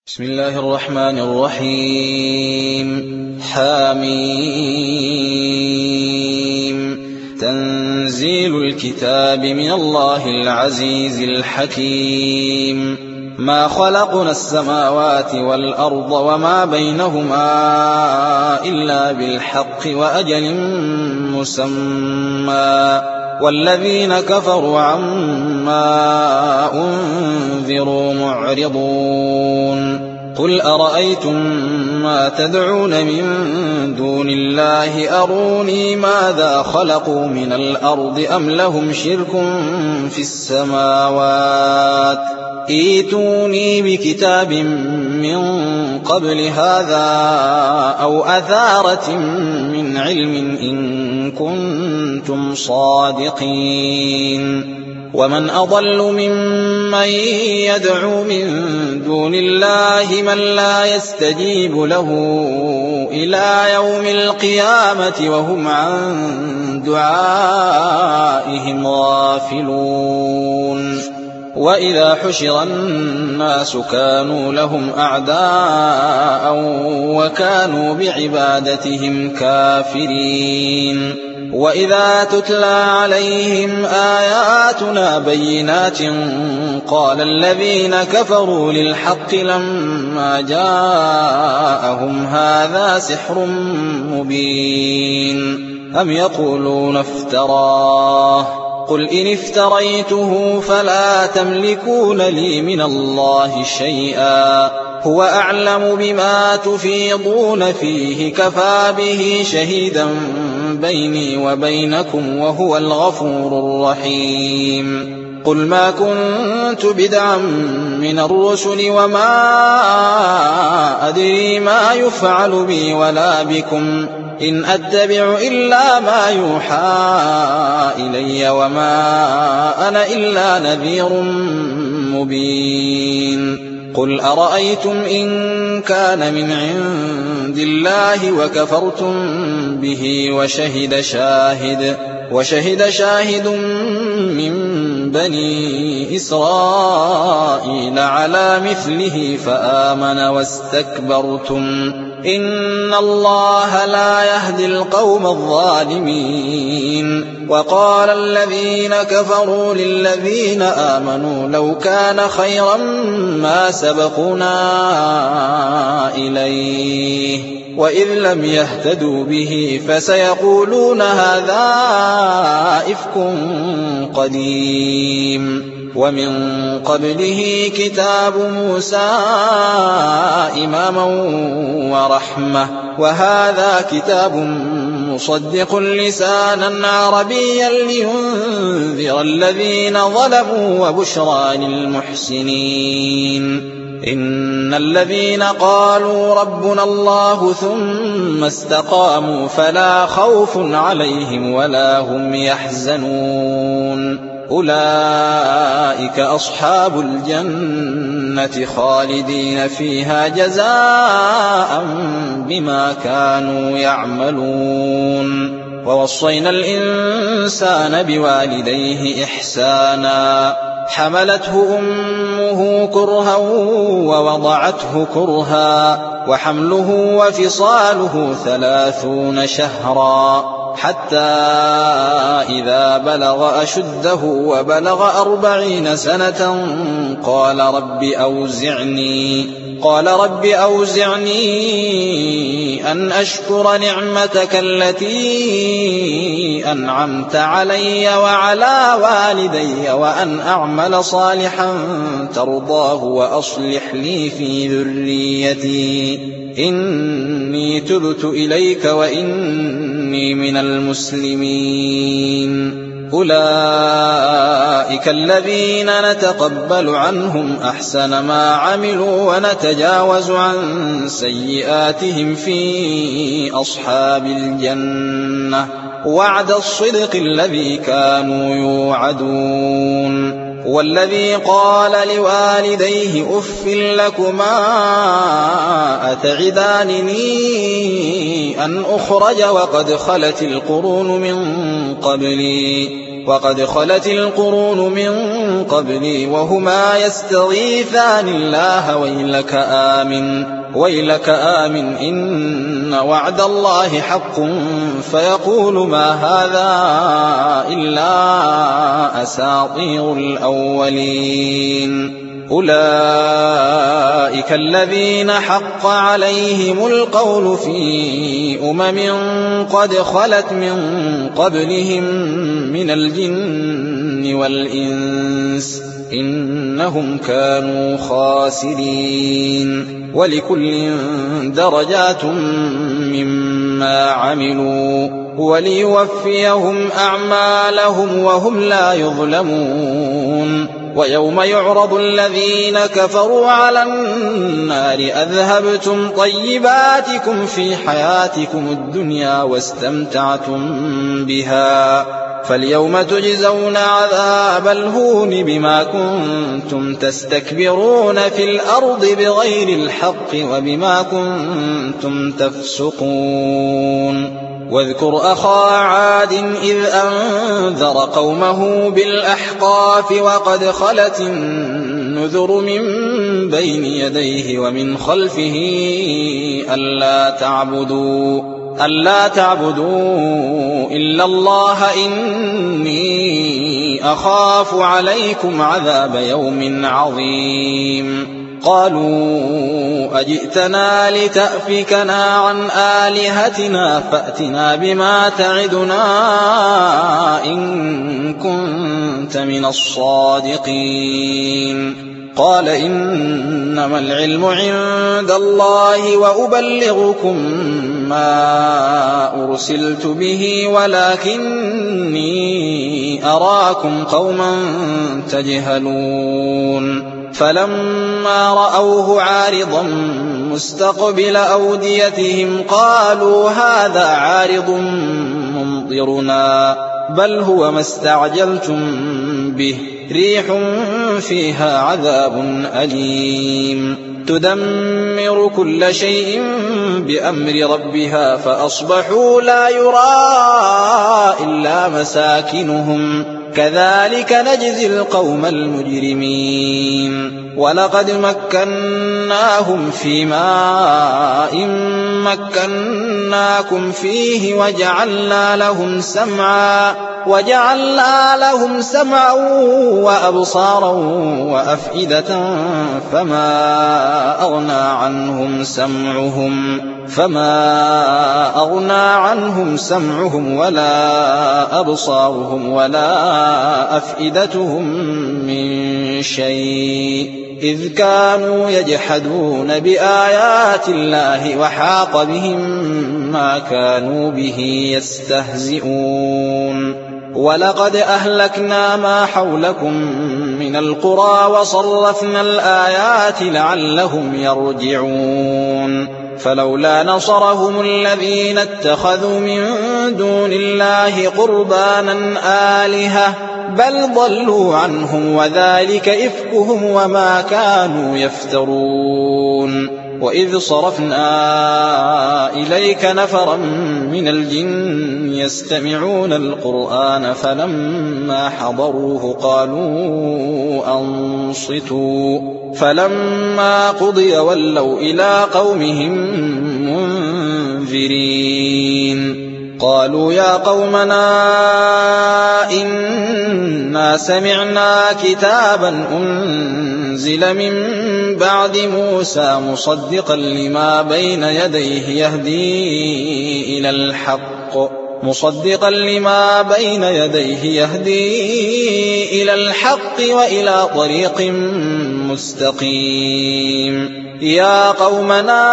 بسم الله الرحمن الرحيم. حميم. تنزيل الكتاب من الله العزيز الحكيم. ما خلقنا السماوات والأرض وما بينهما إلا بالحق وأجل مسمى، والذين كفروا عما أنذروا معرضون. قل أرأيتم ما تدعون من دون الله أروني ماذا خلقوا من الأرض أم لهم شرك في السماوات، ائتوني بكتاب من قبل هذا أو أثارة من علم إن كنتم صادقين. ومن أضل ممن يدعو من دون الله من لا يستجيب له إلى يوم القيامة وهم عن دعائهم غافلون. وإذا حشر الناس كانوا لهم أعداء وكانوا بعبادتهم كافرين. وإذا تتلى عليهم آياتنا بينات قال الذين كفروا للحق لما جاءهم هذا سحر مبين أم يقولون افتراه، قل إن افتريته فلا تملكون لي من الله شيئا هو أعلم بما تفيضون فيه كفى به شهيدا بيني وبينكم وهو الغفور الرحيم. قل ما كنت بدعا من الرسل وما أدري ما يفعل بي ولا بكم إن أتبع إلا ما يوحى إلي وما أنا إلا نذير مبين. قل أرأيتم إن كان من عند الله وكفرتم به وشهد شاهد من بني إسرائيل على مثله فآمن واستكبرتم إن الله لا يهدي القوم الظالمين. وقال الذين كفروا للذين آمنوا لو كان خيرا ما سبقونا إليه وإذ لم يهتدوا به فسيقولون هذا إفك قديم. ومن قبله كتاب موسى إماما ورحمة، وهذا كتاب مصدق لسانا عربيا لينذر الذين ظلموا وبشرى للمحسنين. إن الذين قالوا ربنا الله ثم استقاموا فلا خوف عليهم ولا هم يحزنون أولئك أصحاب الجنة خالدين فيها جزاء بما كانوا يعملون. ووصينا الإنسان بوالديه إحسانا حملته أمه كرها ووضعته كرها وحمله وفصاله 30 شهرا حتى إذا بلغ أشده وبلغ 40 سنة قال رب أوزعني أن أشكر نعمتك التي أنعمت علي وعلى والدي وأن أعمل صالحا ترضاه وأصلح لي في ذريتي إني تبت إليك وإني من المسلمين. أولئك الذين نتقبل عنهم أحسن ما عملوا ونتجاوز عن سيئاتهم في أصحاب الجنة وعد الصدق الذي كانوا يوعدون. والذي قال لوالديه أف لكما أتعدانني أن أخرج وقد خلت القرون من قبلي وقد خلت القرون من قبلي وهما يستغيثان الله ويلك آمن إن وعد الله حق فيقول ما هذا إلا أساطير الأولين أولئك الذين حق عليهم القول في قد خلت من قبلهم من الجن والإنس إنهم كانوا خاسرين ولكل درجات مما عملوا وليوفيهم أعمالهم وهم لا يظلمون ويوم يعرض الذين كفروا على النار أذهبتم طيباتكم في حياتكم الدنيا واستمتعتم بها فاليوم تجزون عذاب الهون بما كنتم تستكبرون في الأرض بغير الحق وبما كنتم تفسقون واذكر أخا عاد إذ أنذر قومه بالأحقاف وقد خلت النذر من بين يديه ومن خلفه ألا تعبدوا إلا الله إني أخاف عليكم عذاب يوم عظيم قالوا أجئتنا لتأفكنا عن آلهتنا فأتنا بما تعدنا إن كنت من الصادقين قال إنما العلم عند الله وأبلغكم ما أرسلت به ولكني أراكم قوما تجهلون فلما رأوه عارضا مستقبل أوديتهم قالوا هذا عارض ممطرنا بل هو ما استعجلتم به ريح فيها عذاب أليم تدمر كل شيء بأمر ربها فأصبحوا لا يرى إلا مساكنهم كذلك نجزي القوم المجرمين ولقد مكناهم في ماء مكناكم فيه وجعلنا لهم سمعا وأبصارا وأفئدة فما أغنى عنهم سمعهم ولا أبصارهم ولا أفئدتهم من شيء إذ كانوا يجحدون بآيات الله وحاق بهم ما كانوا به يستهزئون ولقد أهلكنا ما حولكم من القرى وصرفنا الآيات لعلهم يرجعون فلولا نصرهم الذين اتخذوا من دون الله قربانا آلهة بل ضلوا عنهم وذلك إفكهم وما كانوا يفترون وإذ صرفنا إليك نفرا من الجن يستمعون القرآن فلما حضروه قالوا أنصتوا فلما قضي ولوا إلى قومهم منذرين قالوا يا قومنا إنا سمعنا كتابا أنزل من بعد موسى مصدقا لما بين يديه يهدي إلى الحق وإلى طريق مستقيم يا قومنا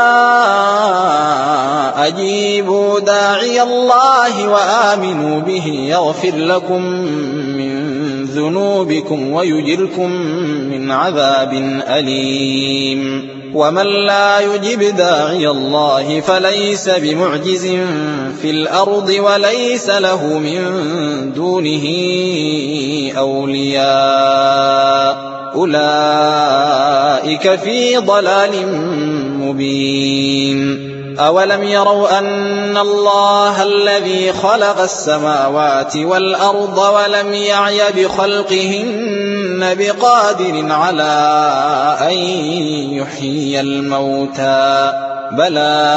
أجيبوا داعي الله وآمنوا به يغفر لكم من ذنوبكم ويجركم من عذاب أليم ومن لا يجب داعي الله فليس بمعجز في الأرض وليس له من دونه أولياء أولئك في ضلال مبين. أولم يروا أن الله الذي خلق السماوات والأرض ولم يعي بخلقهن بقادر على أن يحيي الموتى بلى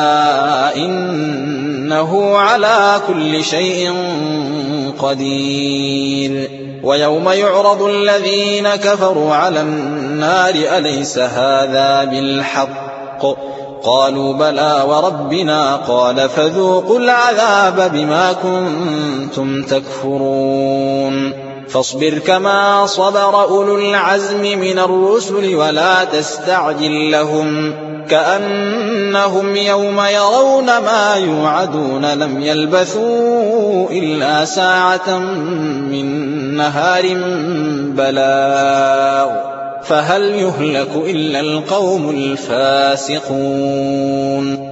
إنه على كل شيء قدير. ويوم يعرض الذين كفروا على النار أليس هذا بالحق قالوا بلى وربنا قال فذوقوا العذاب بما كنتم تكفرون. فاصبر كما صبر أولو العزم من الرسل ولا تستعجل لهم كأنهم يوم يرون ما يوعدون لم يلبثوا إلا ساعة من نهار بلاغ فهل يهلك إلا القوم الفاسقون.